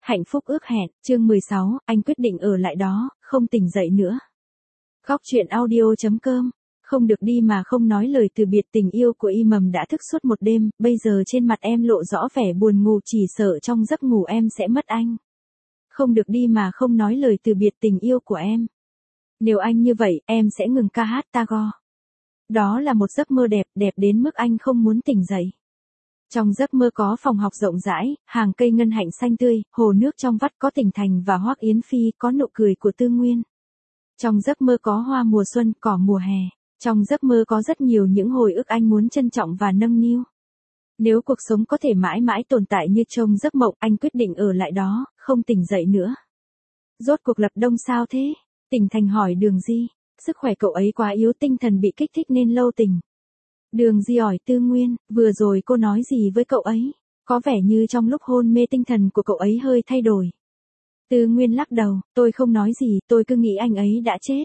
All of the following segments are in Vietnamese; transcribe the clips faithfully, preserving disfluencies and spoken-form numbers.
Hạnh phúc ước hẹn, chương mười sáu, anh quyết định ở lại đó, không tỉnh dậy nữa. Góc truyện audio chấm com, không được đi mà không nói lời từ biệt, tình yêu của Y Mầm đã thức suốt một đêm, bây giờ trên mặt em lộ rõ vẻ buồn ngủ, chỉ sợ trong giấc ngủ em sẽ mất anh. Không được đi mà không nói lời từ biệt tình yêu của em. Nếu anh như vậy, em sẽ ngừng ca hát Tagore. Đó là một giấc mơ đẹp, đẹp đến mức anh không muốn tỉnh dậy. Trong giấc mơ có phòng học rộng rãi, hàng cây ngân hạnh xanh tươi, hồ nước trong vắt, có Tỉnh Thành và Hoắc Yến Phi, có nụ cười của Tư Nguyên. Trong giấc mơ có hoa mùa xuân, cỏ mùa hè. Trong giấc mơ có rất nhiều những hồi ức anh muốn trân trọng và nâng niu. Nếu cuộc sống có thể mãi mãi tồn tại như trong giấc mộng, anh quyết định ở lại đó, không tỉnh dậy nữa. Rốt cuộc Lập Đông sao thế? Tỉnh Thành hỏi Đường Di. Sức khỏe cậu ấy quá yếu, tinh thần bị kích thích nên lâu tỉnh. Đường Di hỏi Tư Nguyên, vừa rồi cô nói gì với cậu ấy? Có vẻ như trong lúc hôn mê tinh thần của cậu ấy hơi thay đổi. Tư Nguyên lắc đầu, tôi không nói gì, tôi cứ nghĩ anh ấy đã chết.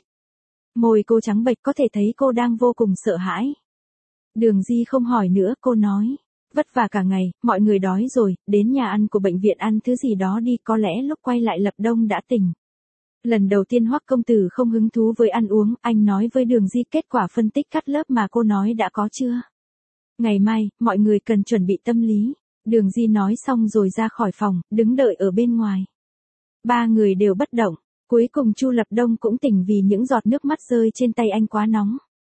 Môi cô trắng bệch, có thể thấy cô đang vô cùng sợ hãi. Đường Di không hỏi nữa, cô nói, vất vả cả ngày, mọi người đói rồi, đến nhà ăn của bệnh viện ăn thứ gì đó đi, có lẽ lúc quay lại Lập Đông đã tỉnh. Lần đầu tiên Hoắc công tử không hứng thú với ăn uống, anh nói với Đường Di kết quả phân tích cắt lớp mà cô nói đã có chưa? Ngày mai, mọi người cần chuẩn bị tâm lý. Đường Di nói xong rồi ra khỏi phòng, đứng đợi ở bên ngoài. Ba người đều bất động, cuối cùng Chu Lập Đông cũng tỉnh vì những giọt nước mắt rơi trên tay anh quá nóng.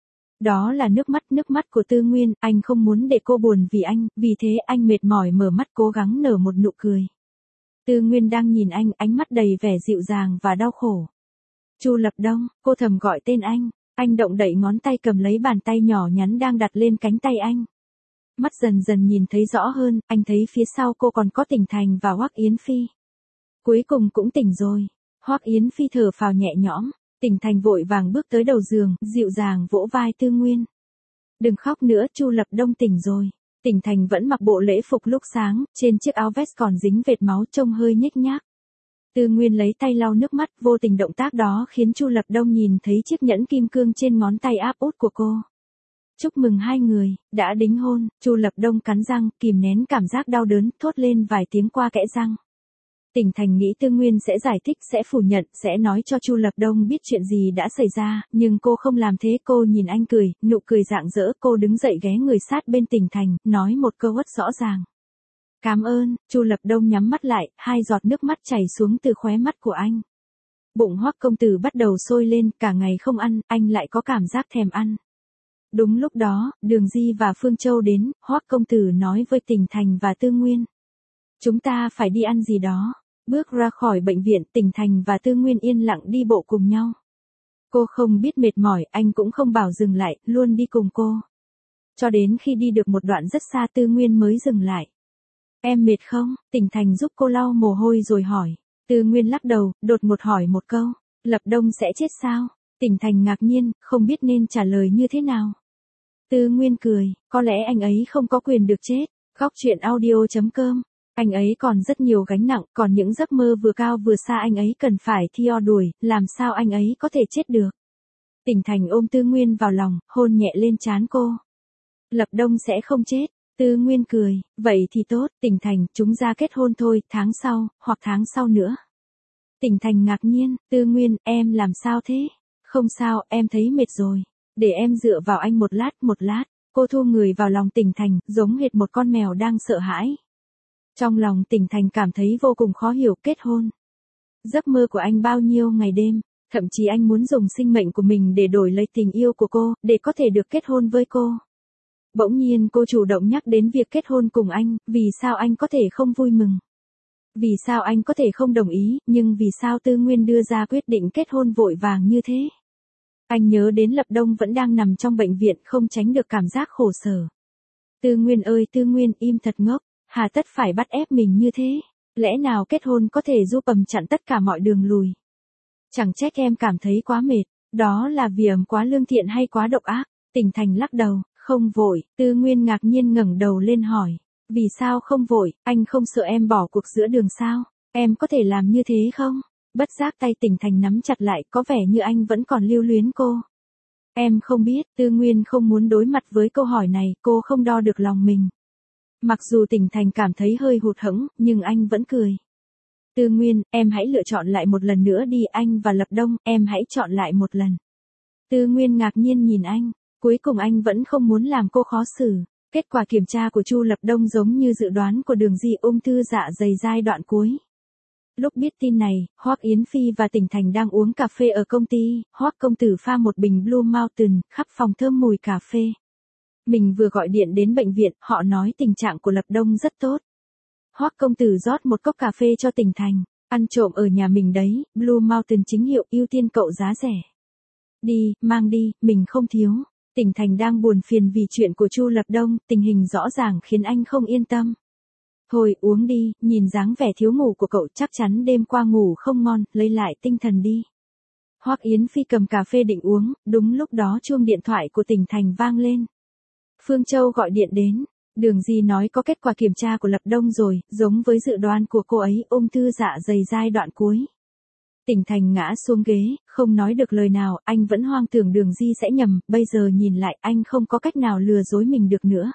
Đó là nước mắt, nước mắt của Tư Nguyên, anh không muốn để cô buồn vì anh, vì thế anh mệt mỏi mở mắt cố gắng nở một nụ cười. Tư Nguyên đang nhìn anh, ánh mắt đầy vẻ dịu dàng và đau khổ. Chu Lập Đông, cô thầm gọi tên anh, anh động đậy ngón tay cầm lấy bàn tay nhỏ nhắn đang đặt lên cánh tay anh. Mắt dần dần nhìn thấy rõ hơn, anh thấy phía sau cô còn có Tỉnh Thành và Hoắc Yến Phi. Cuối cùng cũng tỉnh rồi. Hoắc Yến Phi thở phào nhẹ nhõm, Tỉnh Thành vội vàng bước tới đầu giường, dịu dàng vỗ vai Tư Nguyên. Đừng khóc nữa, Chu Lập Đông tỉnh rồi. Tỉnh Thành vẫn mặc bộ lễ phục lúc sáng, trên chiếc áo vest còn dính vệt máu, trông hơi nhếch nhác. Tư Nguyên lấy tay lau nước mắt, vô tình động tác đó khiến Chu Lập Đông nhìn thấy chiếc nhẫn kim cương trên ngón tay áp út của cô. Chúc mừng hai người, đã đính hôn. Chu Lập Đông cắn răng, kìm nén cảm giác đau đớn, thốt lên vài tiếng qua kẽ răng. Tỉnh Thành nghĩ Tư Nguyên sẽ giải thích, sẽ phủ nhận, sẽ nói cho Chu Lập Đông biết chuyện gì đã xảy ra, nhưng cô không làm thế, cô nhìn anh cười, nụ cười rạng rỡ, cô đứng dậy ghé người sát bên Tỉnh Thành, nói một câu rất rõ ràng. Cảm ơn. Chu Lập Đông nhắm mắt lại, hai giọt nước mắt chảy xuống từ khóe mắt của anh. Bụng Hoắc công tử bắt đầu sôi lên, cả ngày không ăn, anh lại có cảm giác thèm ăn. Đúng lúc đó, Đường Di và Phương Châu đến, Hoắc công tử nói với Tỉnh Thành và Tư Nguyên. Chúng ta phải đi ăn gì đó. Bước ra khỏi bệnh viện, Tỉnh Thành và Tư Nguyên yên lặng đi bộ cùng nhau. Cô không biết mệt mỏi, anh cũng không bảo dừng lại, luôn đi cùng cô. Cho đến khi đi được một đoạn rất xa, Tư Nguyên mới dừng lại. Em mệt không? Tỉnh Thành giúp cô lau mồ hôi rồi hỏi. Tư Nguyên lắc đầu, đột ngột hỏi một câu. Lập Đông sẽ chết sao? Tỉnh Thành ngạc nhiên, không biết nên trả lời như thế nào. Tư Nguyên cười, có lẽ anh ấy không có quyền được chết. Góc truyện audio chấm com. Anh ấy còn rất nhiều gánh nặng, còn những giấc mơ vừa cao vừa xa anh ấy cần phải theo đuổi, làm sao anh ấy có thể chết được. Tỉnh Thành ôm Tư Nguyên vào lòng, hôn nhẹ lên trán cô. Lập Đông sẽ không chết. Tư Nguyên cười, vậy thì tốt. Tỉnh Thành, chúng ta kết hôn thôi, tháng sau, hoặc tháng sau nữa. Tỉnh Thành ngạc nhiên, Tư Nguyên, em làm sao thế? Không sao, em thấy mệt rồi. Để em dựa vào anh một lát, một lát. Cô thu người vào lòng Tỉnh Thành, giống hệt một con mèo đang sợ hãi. Trong lòng Tỉnh Thành cảm thấy vô cùng khó hiểu, kết hôn. Giấc mơ của anh bao nhiêu ngày đêm, thậm chí anh muốn dùng sinh mệnh của mình để đổi lấy tình yêu của cô, để có thể được kết hôn với cô. Bỗng nhiên cô chủ động nhắc đến việc kết hôn cùng anh, vì sao anh có thể không vui mừng? Vì sao anh có thể không đồng ý, nhưng vì sao Tư Nguyên đưa ra quyết định kết hôn vội vàng như thế? Anh nhớ đến Lập Đông vẫn đang nằm trong bệnh viện, không tránh được cảm giác khổ sở. Tư Nguyên ơi Tư Nguyên, im thật ngốc. Hà tất phải bắt ép mình như thế? Lẽ nào kết hôn có thể giúp ầm chặn tất cả mọi đường lùi? Chẳng trách em cảm thấy quá mệt, đó là vì ầm quá lương thiện hay quá độc ác? Tỉnh Thành lắc đầu, không vội. Tư Nguyên ngạc nhiên ngẩng đầu lên hỏi, vì sao không vội, anh không sợ em bỏ cuộc giữa đường sao? Em có thể làm như thế không? Bất giác tay Tỉnh Thành nắm chặt lại, có vẻ như anh vẫn còn lưu luyến cô. Em không biết. Tư Nguyên không muốn đối mặt với câu hỏi này, cô không đo được lòng mình. Mặc dù Tỉnh Thành cảm thấy hơi hụt hẫng, nhưng anh vẫn cười. Tư Nguyên, em hãy lựa chọn lại một lần nữa đi, anh và Lập Đông, em hãy chọn lại một lần. Tư Nguyên ngạc nhiên nhìn anh, cuối cùng anh vẫn không muốn làm cô khó xử. Kết quả kiểm tra của Chu Lập Đông giống như dự đoán của Đường Di, ung thư dạ dày giai đoạn cuối. Lúc biết tin này, Hoắc Yến Phi và Tỉnh Thành đang uống cà phê ở công ty, Hoắc công tử pha một bình Blue Mountain, khắp phòng thơm mùi cà phê. Mình vừa gọi điện đến bệnh viện, họ nói tình trạng của Lập Đông rất tốt. Hoắc công tử rót một cốc cà phê cho Tỉnh Thành, ăn trộm ở nhà mình đấy, Blue Mountain chính hiệu, ưu tiên cậu giá rẻ. Đi, mang đi, mình không thiếu. Tỉnh Thành đang buồn phiền vì chuyện của Chu Lập Đông, tình hình rõ ràng khiến anh không yên tâm. Thôi uống đi, nhìn dáng vẻ thiếu ngủ của cậu chắc chắn đêm qua ngủ không ngon, lấy lại tinh thần đi. Hoắc Yến Phi cầm cà phê định uống, đúng lúc đó chuông điện thoại của Tỉnh Thành vang lên. Phương Châu gọi điện đến, Đường Di nói có kết quả kiểm tra của Lập Đông rồi, giống với dự đoán của cô ấy, ung thư dạ dày giai đoạn cuối. Tỉnh Thành ngã xuống ghế, không nói được lời nào, anh vẫn hoang tưởng Đường Di sẽ nhầm, bây giờ nhìn lại anh không có cách nào lừa dối mình được nữa.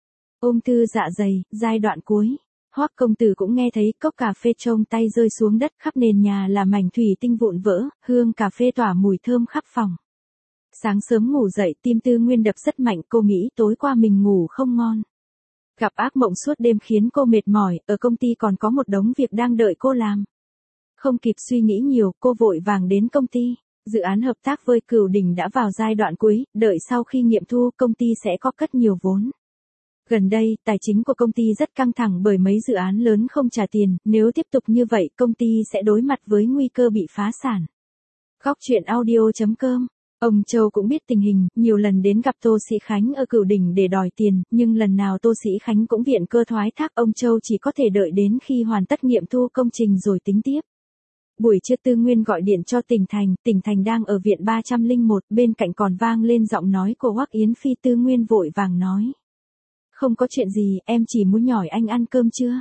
Ung thư dạ dày, giai đoạn cuối. Hoắc công tử cũng nghe thấy cốc cà phê trong tay rơi xuống đất, khắp nền nhà là mảnh thủy tinh vụn vỡ, hương cà phê tỏa mùi thơm khắp phòng. Sáng sớm ngủ dậy, tim Tư Nguyên đập rất mạnh, cô nghĩ tối qua mình ngủ không ngon. Gặp ác mộng suốt đêm khiến cô mệt mỏi, ở công ty còn có một đống việc đang đợi cô làm. Không kịp suy nghĩ nhiều, cô vội vàng đến công ty. Dự án hợp tác với Cửu Đỉnh đã vào giai đoạn cuối, đợi sau khi nghiệm thu công ty sẽ có cất nhiều vốn. Gần đây, tài chính của công ty rất căng thẳng bởi mấy dự án lớn không trả tiền, nếu tiếp tục như vậy công ty sẽ đối mặt với nguy cơ bị phá sản. Góc truyện audio chấm com. Ông Châu cũng biết tình hình, nhiều lần đến gặp Tô Sĩ Khánh ở Cửu Đỉnh để đòi tiền, nhưng lần nào Tô Sĩ Khánh cũng viện cơ thoái thác, ông Châu chỉ có thể đợi đến khi hoàn tất nghiệm thu công trình rồi tính tiếp. Buổi trưa Tư Nguyên gọi điện cho Tỉnh Thành, Tỉnh Thành đang ở viện ba không một, bên cạnh còn vang lên giọng nói của Hoắc Yến Phi. Tư Nguyên vội vàng nói. Không có chuyện gì, em chỉ muốn hỏi anh ăn cơm chưa?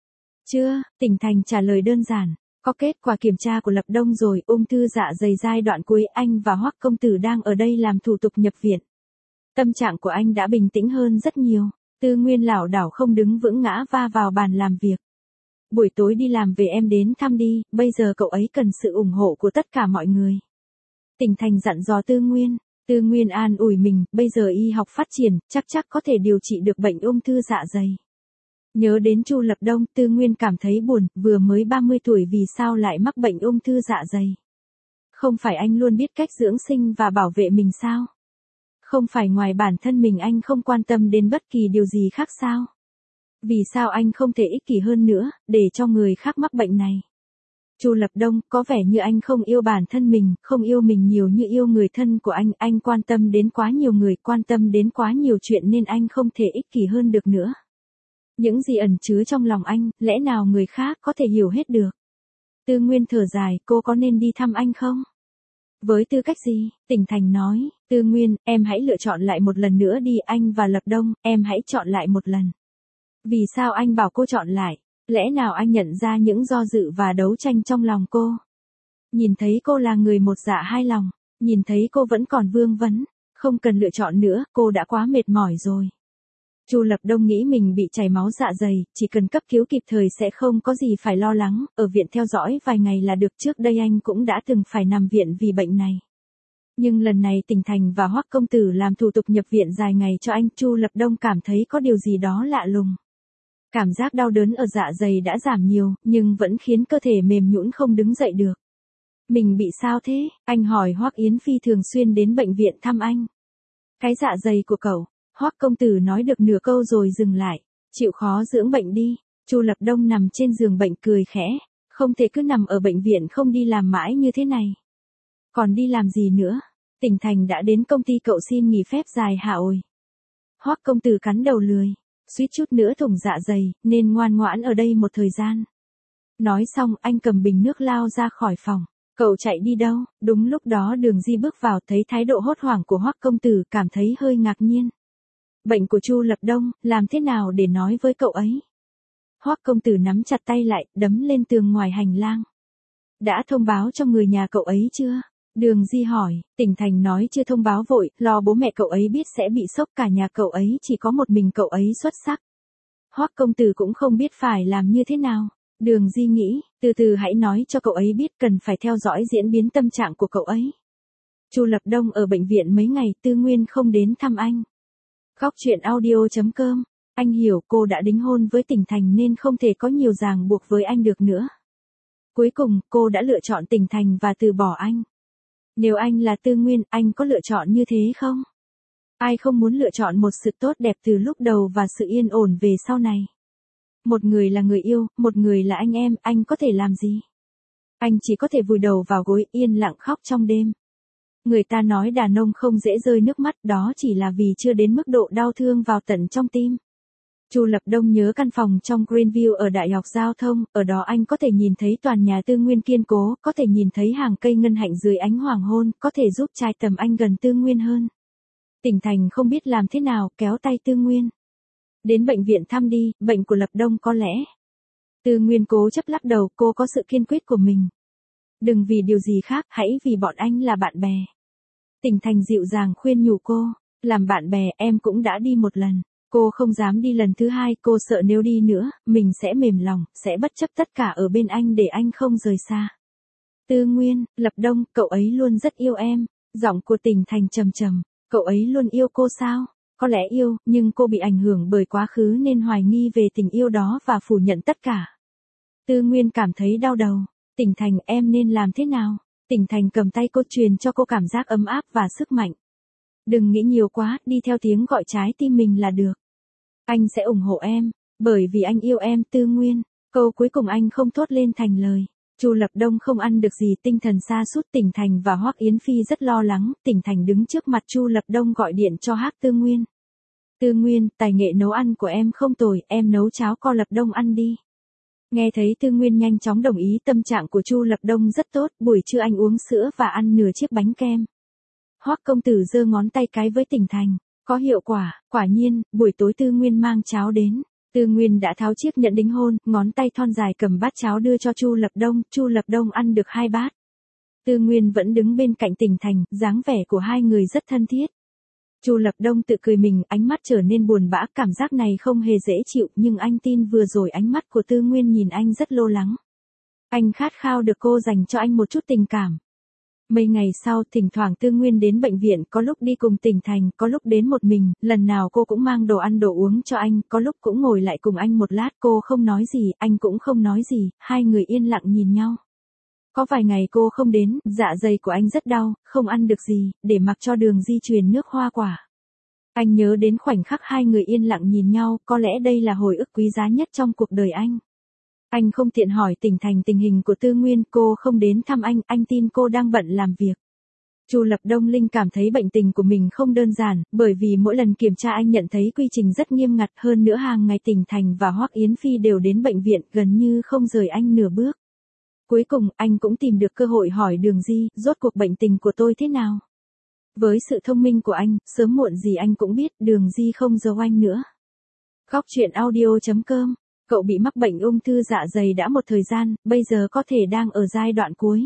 Chưa, Tỉnh Thành trả lời đơn giản. Có kết quả kiểm tra của Lập Đông rồi, ung thư dạ dày giai đoạn cuối, anh và Hoắc công tử đang ở đây làm thủ tục nhập viện. Tâm trạng của anh đã bình tĩnh hơn rất nhiều. Tư Nguyên lảo đảo không đứng vững, ngã va vào bàn làm việc. Buổi tối đi làm về em đến thăm đi, bây giờ cậu ấy cần sự ủng hộ của tất cả mọi người. Tỉnh Thành dặn dò Tư Nguyên. Tư Nguyên an ủi mình, bây giờ y học phát triển, chắc chắc có thể điều trị được bệnh ung thư dạ dày. Nhớ đến Chu Lập Đông, Tư Nguyên cảm thấy buồn, vừa mới ba mươi tuổi vì sao lại mắc bệnh ung thư dạ dày. Không phải anh luôn biết cách dưỡng sinh và bảo vệ mình sao? Không phải ngoài bản thân mình anh không quan tâm đến bất kỳ điều gì khác sao? Vì sao anh không thể ích kỷ hơn nữa, để cho người khác mắc bệnh này? Chu Lập Đông, có vẻ như anh không yêu bản thân mình, không yêu mình nhiều như yêu người thân của anh, anh quan tâm đến quá nhiều người, quan tâm đến quá nhiều chuyện nên anh không thể ích kỷ hơn được nữa. Những gì ẩn chứa trong lòng anh, lẽ nào người khác có thể hiểu hết được? Tư Nguyên thở dài, cô có nên đi thăm anh không? Với tư cách gì? Tỉnh Thành nói, Tư Nguyên, em hãy lựa chọn lại một lần nữa đi, anh và Lập Đông, em hãy chọn lại một lần. Vì sao anh bảo cô chọn lại? Lẽ nào anh nhận ra những do dự và đấu tranh trong lòng cô? Nhìn thấy cô là người một dạ hai lòng, nhìn thấy cô vẫn còn vương vấn, không cần lựa chọn nữa, cô đã quá mệt mỏi rồi. Chu Lập Đông nghĩ mình bị chảy máu dạ dày, chỉ cần cấp cứu kịp thời sẽ không có gì phải lo lắng, ở viện theo dõi vài ngày là được, trước đây anh cũng đã từng phải nằm viện vì bệnh này. Nhưng lần này Tỉnh Thành và Hoắc công tử làm thủ tục nhập viện dài ngày cho anh, Chu Lập Đông cảm thấy có điều gì đó lạ lùng. Cảm giác đau đớn ở dạ dày đã giảm nhiều, nhưng vẫn khiến cơ thể mềm nhũn không đứng dậy được. Mình bị sao thế? Anh hỏi Hoắc Yến Phi thường xuyên đến bệnh viện thăm anh. Cái dạ dày của cậu. Hoắc công tử nói được nửa câu rồi dừng lại. Chịu khó dưỡng bệnh đi. Chu Lập Đông nằm trên giường bệnh cười khẽ. Không thể cứ nằm ở bệnh viện không đi làm mãi như thế này. Còn đi làm gì nữa? Tỉnh Thành đã đến công ty cậu xin nghỉ phép dài hả ôi. Hoắc công tử cắn đầu lười. Suýt chút nữa thủng dạ dày, nên ngoan ngoãn ở đây một thời gian. Nói xong, anh cầm bình nước lao ra khỏi phòng. Cậu chạy đi đâu? Đúng lúc đó Đường Di bước vào, thấy thái độ hốt hoảng của Hoắc công tử, cảm thấy hơi ngạc nhiên. Bệnh của Chu Lập Đông, làm thế nào để nói với cậu ấy? Hoắc công tử nắm chặt tay lại, đấm lên tường ngoài hành lang. Đã thông báo cho người nhà cậu ấy chưa? Đường Di hỏi. Tỉnh Thành nói chưa thông báo vội, lo bố mẹ cậu ấy biết sẽ bị sốc, cả nhà cậu ấy chỉ có một mình cậu ấy xuất sắc. Hoắc công tử cũng không biết phải làm như thế nào. Đường Di nghĩ, từ từ hãy nói cho cậu ấy biết cần phải theo dõi diễn biến tâm trạng của cậu ấy. Chu Lập Đông ở bệnh viện mấy ngày, Tư Nguyên không đến thăm anh. Góc chuyện audio chấm com, anh hiểu cô đã đính hôn với Tỉnh Thành nên không thể có nhiều ràng buộc với anh được nữa. Cuối cùng, cô đã lựa chọn Tỉnh Thành và từ bỏ anh. Nếu anh là Tư Nguyên, anh có lựa chọn như thế không? Ai không muốn lựa chọn một sự tốt đẹp từ lúc đầu và sự yên ổn về sau này? Một người là người yêu, một người là anh em, anh có thể làm gì? Anh chỉ có thể vùi đầu vào gối, yên lặng khóc trong đêm. Người ta nói đàn ông không dễ rơi nước mắt, đó chỉ là vì chưa đến mức độ đau thương vào tận trong tim. Chu Lập Đông nhớ căn phòng trong Greenview ở Đại học Giao thông, ở đó anh có thể nhìn thấy tòa nhà Tư Nguyên kiên cố, có thể nhìn thấy hàng cây ngân hạnh dưới ánh hoàng hôn, có thể giúp trai tầm anh gần Tư Nguyên hơn. Tỉnh Thành không biết làm thế nào, kéo tay Tư Nguyên. Đến bệnh viện thăm đi, bệnh của Lập Đông có lẽ. Tư Nguyên cố chấp lắc đầu, cô có sự kiên quyết của mình. Đừng vì điều gì khác, hãy vì bọn anh là bạn bè. Tỉnh Thành dịu dàng khuyên nhủ cô, làm bạn bè em cũng đã đi một lần. Cô không dám đi lần thứ hai, cô sợ nếu đi nữa, mình sẽ mềm lòng, sẽ bất chấp tất cả ở bên anh để anh không rời xa. Tư Nguyên, Lập Đông, cậu ấy luôn rất yêu em. Giọng của Tỉnh Thành trầm trầm, cậu ấy luôn yêu cô sao? Có lẽ yêu, nhưng cô bị ảnh hưởng bởi quá khứ nên hoài nghi về tình yêu đó và phủ nhận tất cả. Tư Nguyên cảm thấy đau đầu. Tỉnh Thành, em nên làm thế nào? Tỉnh Thành cầm tay cô, truyền cho cô cảm giác ấm áp và sức mạnh. Đừng nghĩ nhiều quá, đi theo tiếng gọi trái tim mình là được. Anh sẽ ủng hộ em, bởi vì anh yêu em. Tư Nguyên. Câu cuối cùng anh không thốt lên thành lời. Chu Lập Đông không ăn được gì, tinh thần sa sút. Tỉnh Thành và Hoắc Yến Phi rất lo lắng. Tỉnh Thành đứng trước mặt Chu Lập Đông gọi điện cho Hắc Tư Nguyên. Tư Nguyên, tài nghệ nấu ăn của em không tồi, em nấu cháo kho Lập Đông ăn đi. Nghe thấy Tư Nguyên nhanh chóng đồng ý, tâm trạng của Chu Lập Đông rất tốt, buổi trưa anh uống sữa và ăn nửa chiếc bánh kem. Hoắc công tử giơ ngón tay cái với Tỉnh Thành, có hiệu quả. Quả nhiên, buổi tối Tư Nguyên mang cháo đến. Tư Nguyên đã tháo chiếc nhẫn đính hôn, ngón tay thon dài cầm bát cháo đưa cho Chu Lập Đông, Chu Lập Đông ăn được hai bát. Tư Nguyên vẫn đứng bên cạnh Tỉnh Thành, dáng vẻ của hai người rất thân thiết. Chu Lập Đông tự cười mình, ánh mắt trở nên buồn bã, cảm giác này không hề dễ chịu, nhưng anh tin vừa rồi ánh mắt của Tư Nguyên nhìn anh rất lo lắng. Anh khát khao được cô dành cho anh một chút tình cảm. Mấy ngày sau, thỉnh thoảng Tư Nguyên đến bệnh viện, có lúc đi cùng Tỉnh Thành, có lúc đến một mình, lần nào cô cũng mang đồ ăn đồ uống cho anh, có lúc cũng ngồi lại cùng anh một lát, cô không nói gì, anh cũng không nói gì, hai người yên lặng nhìn nhau. Có vài ngày cô không đến, dạ dày của anh rất đau, không ăn được gì, để mặc cho Đường Di truyền nước hoa quả. Anh nhớ đến khoảnh khắc hai người yên lặng nhìn nhau, có lẽ đây là hồi ức quý giá nhất trong cuộc đời anh. Anh không tiện hỏi Tỉnh Thành tình hình của Tư Nguyên, cô không đến thăm anh, anh tin cô đang bận làm việc. Chu Lập Đông Linh cảm thấy bệnh tình của mình không đơn giản, bởi vì mỗi lần kiểm tra anh nhận thấy quy trình rất nghiêm ngặt, hơn nữa hàng ngày Tỉnh Thành và Hoắc Yến Phi đều đến bệnh viện, gần như không rời anh nửa bước. Cuối cùng, anh cũng tìm được cơ hội hỏi Đường Di, rốt cuộc bệnh tình của tôi thế nào? Với sự thông minh của anh, sớm muộn gì anh cũng biết, Đường Di không giấu anh nữa. Góc chuyện audio chấm com, cậu bị mắc bệnh ung thư dạ dày đã một thời gian, bây giờ có thể đang ở giai đoạn cuối.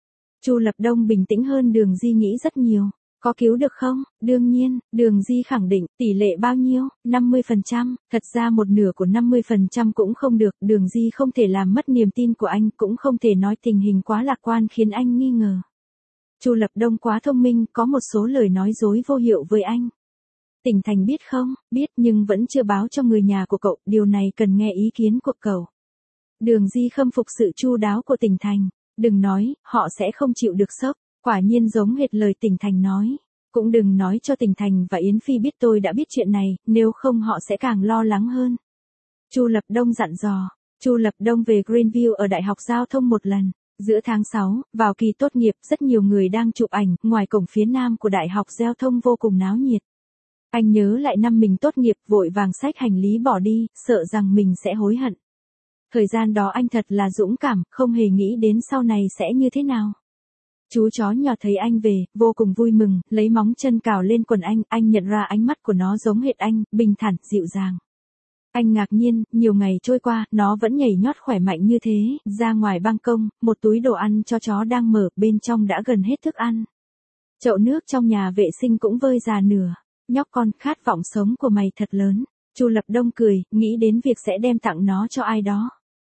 Chu Lập Đông bình tĩnh hơn Đường Di nghĩ rất nhiều. Có cứu được không? Đương nhiên, Đường Di khẳng định, tỷ lệ bao nhiêu? năm mươi phần trăm, thật ra một nửa của năm mươi phần trăm cũng không được, Đường Di không thể làm mất niềm tin của anh, cũng không thể nói tình hình quá lạc quan khiến anh nghi ngờ. Chu Lập Đông quá thông minh, có một số lời nói dối vô hiệu với anh. Tỉnh Thành biết không? Biết, nhưng vẫn chưa báo cho người nhà của cậu, điều này cần nghe ý kiến của cậu. Đường Di khâm phục sự chu đáo của Tỉnh Thành. Đừng nói, họ sẽ không chịu được sốc. Quả nhiên giống hệt lời Tỉnh Thành nói. Cũng đừng nói cho Tỉnh Thành và Yến Phi biết tôi đã biết chuyện này, nếu không họ sẽ càng lo lắng hơn. Chu Lập Đông dặn dò. Chu Lập Đông về Greenview ở Đại học Giao thông một lần. Giữa tháng sáu, vào kỳ tốt nghiệp, rất nhiều người đang chụp ảnh, ngoài cổng phía nam của Đại học Giao thông vô cùng náo nhiệt. Anh nhớ lại năm mình tốt nghiệp, vội vàng xách hành lý bỏ đi, sợ rằng mình sẽ hối hận. Thời gian đó anh thật là dũng cảm, không hề nghĩ đến sau này sẽ như thế nào. Chú chó nhỏ thấy anh về, vô cùng vui mừng, lấy móng chân cào lên quần anh, anh nhận ra ánh mắt của nó giống hệt anh, bình thản, dịu dàng. Anh ngạc nhiên, nhiều ngày trôi qua, nó vẫn nhảy nhót khỏe mạnh như thế, ra ngoài ban công, một túi đồ ăn cho chó đang mở, bên trong đã gần hết thức ăn. Chậu nước trong nhà vệ sinh cũng vơi già nửa. Nhóc con, khát vọng sống của mày thật lớn. Chu Lập Đông cười, nghĩ đến việc sẽ đem tặng nó cho ai đó.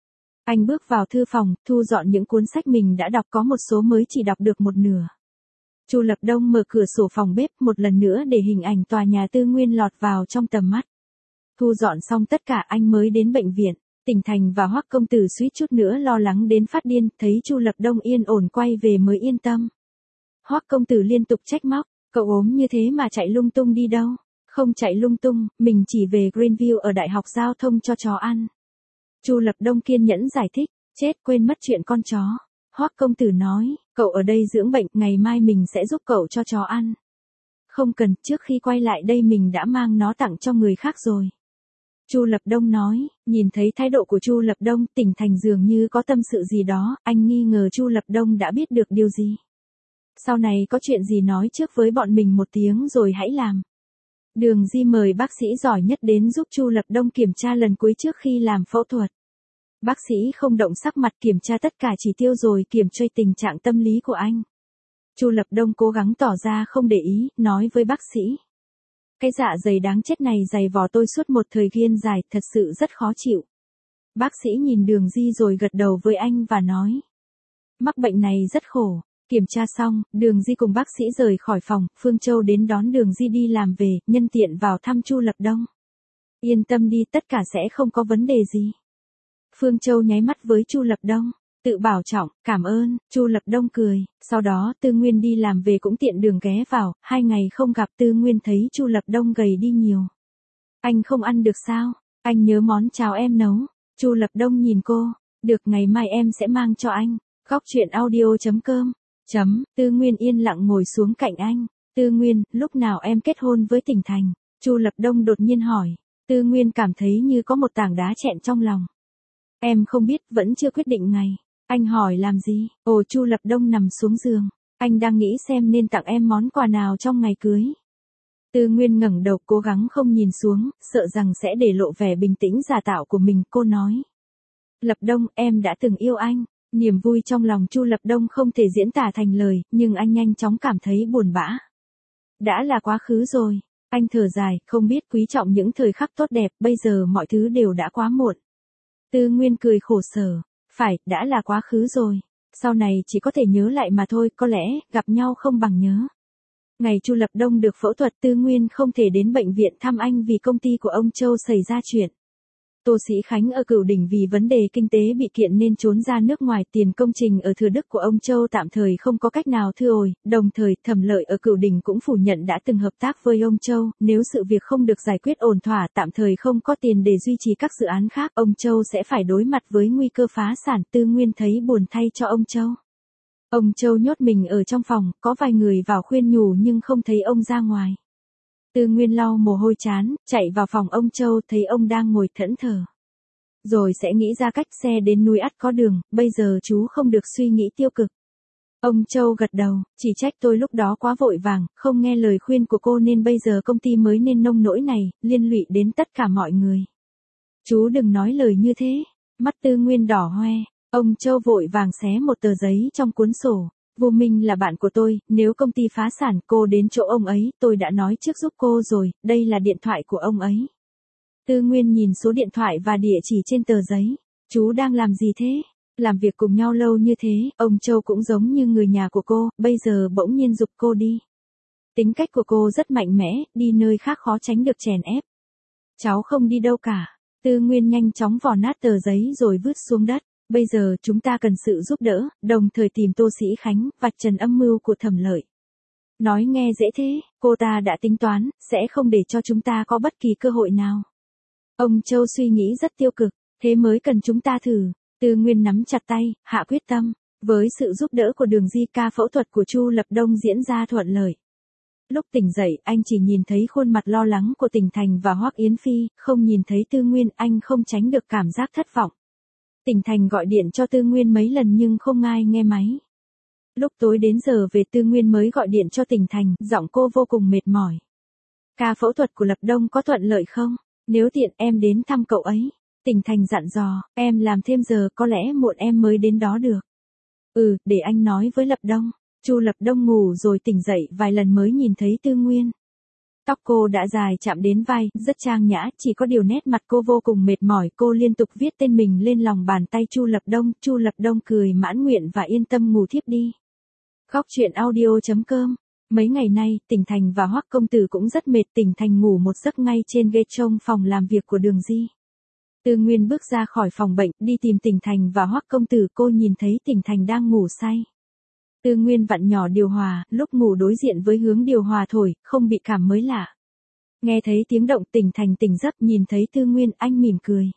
Anh bước vào thư phòng, thu dọn những cuốn sách mình đã đọc, có một số mới chỉ đọc được một nửa. Chu Lập Đông mở cửa sổ phòng bếp một lần nữa để hình ảnh tòa nhà Tư Nguyên lọt vào trong tầm mắt. Thu dọn xong tất cả anh mới đến bệnh viện. Tỉnh Thành và Hoắc công tử suýt chút nữa lo lắng đến phát điên, thấy Chu Lập Đông yên ổn quay về mới yên tâm. Hoắc công tử liên tục trách móc, cậu ốm như thế mà chạy lung tung đi đâu? Không chạy lung tung, mình chỉ về Greenview ở Đại học Giao thông cho chó ăn. Chu Lập Đông kiên nhẫn giải thích, chết quên mất chuyện con chó. Hoắc công tử nói, cậu ở đây dưỡng bệnh, ngày mai mình sẽ giúp cậu cho chó ăn. Không cần, trước khi quay lại đây mình đã mang nó tặng cho người khác rồi. Chu Lập Đông nói, nhìn thấy thái độ của Chu Lập Đông, Tỉnh Thành dường như có tâm sự gì đó, anh nghi ngờ Chu Lập Đông đã biết được điều gì. Sau này có chuyện gì nói trước với bọn mình một tiếng rồi hãy làm. Đường Di mời bác sĩ giỏi nhất đến giúp Chu Lập Đông kiểm tra lần cuối trước khi làm phẫu thuật. Bác sĩ không động sắc mặt, kiểm tra tất cả chỉ tiêu rồi kiểm tra tình trạng tâm lý của anh. Chu Lập Đông cố gắng tỏ ra không để ý, nói với bác sĩ. Cái dạ dày đáng chết này dày vò tôi suốt một thời gian dài, thật sự rất khó chịu. Bác sĩ nhìn Đường Di rồi gật đầu với anh và nói. Mắc bệnh này rất khổ. Kiểm tra xong, Đường Di cùng bác sĩ rời khỏi phòng, Phương Châu đến đón Đường Di đi làm về, nhân tiện vào thăm Chu Lập Đông. Yên tâm đi, tất cả sẽ không có vấn đề gì. Phương Châu nháy mắt với Chu Lập Đông, tự bảo trọng, cảm ơn. Chu Lập Đông cười, sau đó Tư Nguyên đi làm về cũng tiện đường ghé vào, hai ngày không gặp Tư Nguyên thấy Chu Lập Đông gầy đi nhiều. Anh không ăn được sao? Anh nhớ món cháo em nấu. Chu Lập Đông nhìn cô, được, ngày mai em sẽ mang cho anh. Góc truyện audio chấm com Chấm, Tư Nguyên yên lặng ngồi xuống cạnh anh. Tư Nguyên, lúc nào em kết hôn với Tỉnh Thành? Chu Lập Đông đột nhiên hỏi. Tư Nguyên cảm thấy như có một tảng đá chẹn trong lòng. Em không biết, vẫn chưa quyết định ngày. Anh hỏi làm gì? Ồ, Chu Lập Đông nằm xuống giường. Anh đang nghĩ xem nên tặng em món quà nào trong ngày cưới. Tư Nguyên ngẩng đầu cố gắng không nhìn xuống, sợ rằng sẽ để lộ vẻ bình tĩnh giả tạo của mình, cô nói. Lập Đông, em đã từng yêu anh. Niềm vui trong lòng Chu Lập Đông không thể diễn tả thành lời, nhưng anh nhanh chóng cảm thấy buồn bã. Đã là quá khứ rồi. Anh thở dài, không biết quý trọng những thời khắc tốt đẹp, bây giờ mọi thứ đều đã quá muộn. Tư Nguyên cười khổ sở. Phải, đã là quá khứ rồi. Sau này chỉ có thể nhớ lại mà thôi, có lẽ, gặp nhau không bằng nhớ. Ngày Chu Lập Đông được phẫu thuật, Tư Nguyên không thể đến bệnh viện thăm anh vì công ty của ông Châu xảy ra chuyện. Tô Sĩ Khánh ở Cửu Đỉnh vì vấn đề kinh tế bị kiện nên trốn ra nước ngoài, tiền công trình ở Thừa Đức của ông Châu tạm thời không có cách nào thu hồi, đồng thời Thẩm Lợi ở Cửu Đỉnh cũng phủ nhận đã từng hợp tác với ông Châu, nếu sự việc không được giải quyết ổn thỏa, tạm thời không có tiền để duy trì các dự án khác, ông Châu sẽ phải đối mặt với nguy cơ phá sản. Tư Nguyên thấy buồn thay cho ông Châu. Ông Châu nhốt mình ở trong phòng, có vài người vào khuyên nhủ nhưng không thấy ông ra ngoài. Tư Nguyên lau mồ hôi chán, chạy vào phòng ông Châu, thấy ông đang ngồi thẫn thờ. Rồi sẽ nghĩ ra cách, xe đến núi ắt có đường, bây giờ chú không được suy nghĩ tiêu cực. Ông Châu gật đầu, chỉ trách tôi lúc đó quá vội vàng, không nghe lời khuyên của cô nên bây giờ công ty mới nên nông nỗi này, liên lụy đến tất cả mọi người. Chú đừng nói lời như thế. Mắt Tư Nguyên đỏ hoe, ông Châu vội vàng xé một tờ giấy trong cuốn sổ. Vô Minh là bạn của tôi, nếu công ty phá sản cô đến chỗ ông ấy, tôi đã nói trước giúp cô rồi, đây là điện thoại của ông ấy. Tư Nguyên nhìn số điện thoại và địa chỉ trên tờ giấy. Chú đang làm gì thế? Làm việc cùng nhau lâu như thế, ông Châu cũng giống như người nhà của cô, bây giờ bỗng nhiên giục cô đi. Tính cách của cô rất mạnh mẽ, đi nơi khác khó tránh được chèn ép. Cháu không đi đâu cả. Tư Nguyên nhanh chóng vò nát tờ giấy rồi vứt xuống đất. Bây giờ chúng ta cần sự giúp đỡ, đồng thời tìm Tô Sĩ Khánh, vạch trần âm mưu của Thẩm Lợi. Nói nghe dễ thế, cô ta đã tính toán, sẽ không để cho chúng ta có bất kỳ cơ hội nào. Ông Châu suy nghĩ rất tiêu cực, thế mới cần chúng ta thử. Tư Nguyên nắm chặt tay, hạ quyết tâm. Với sự giúp đỡ của Đường Di, ca phẫu thuật của Chu Lập Đông diễn ra thuận lợi. Lúc tỉnh dậy, anh chỉ nhìn thấy khuôn mặt lo lắng của Tỉnh Thành và Hoắc Yến Phi, không nhìn thấy Tư Nguyên, anh không tránh được cảm giác thất vọng. Tỉnh Thành gọi điện cho Tư Nguyên mấy lần nhưng không ai nghe máy. Lúc tối đến giờ về, Tư Nguyên mới gọi điện cho Tỉnh Thành, giọng cô vô cùng mệt mỏi. Ca phẫu thuật của Lập Đông có thuận lợi không? Nếu tiện em đến thăm cậu ấy. Tỉnh Thành dặn dò, em làm thêm giờ, có lẽ muộn em mới đến đó được. Ừ, để anh nói với Lập Đông. Chu Lập Đông ngủ rồi tỉnh dậy vài lần mới nhìn thấy Tư Nguyên. Tóc cô đã dài chạm đến vai, rất trang nhã, chỉ có điều nét mặt cô vô cùng mệt mỏi, cô liên tục viết tên mình lên lòng bàn tay Chu Lập Đông, Chu Lập Đông cười mãn nguyện và yên tâm ngủ thiếp đi. Góc truyện audio chấm com. Mấy ngày nay, Tỉnh Thành và Hoắc công tử cũng rất mệt, Tỉnh Thành ngủ một giấc ngay trên ghế trong phòng làm việc của Đường Di. Tư Nguyên bước ra khỏi phòng bệnh, đi tìm Tỉnh Thành và Hoắc công tử, cô nhìn thấy Tỉnh Thành đang ngủ say. Tư Nguyên vặn nhỏ điều hòa, lúc ngủ đối diện với hướng điều hòa thổi, không bị cảm mới lạ. Nghe thấy tiếng động, Tỉnh Thành tỉnh giấc, nhìn thấy Tư Nguyên, anh mỉm cười.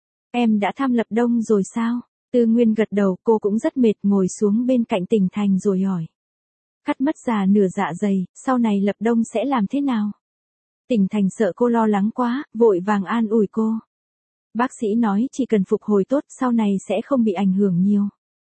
Em đã thăm Lập Đông rồi sao? Tư Nguyên gật đầu, cô cũng rất mệt, ngồi xuống bên cạnh Tỉnh Thành rồi hỏi. Cắt mất già nửa dạ dày, sau này Lập Đông sẽ làm thế nào? Tỉnh Thành sợ cô lo lắng quá, vội vàng an ủi cô. Bác sĩ nói chỉ cần phục hồi tốt, sau này sẽ không bị ảnh hưởng nhiều.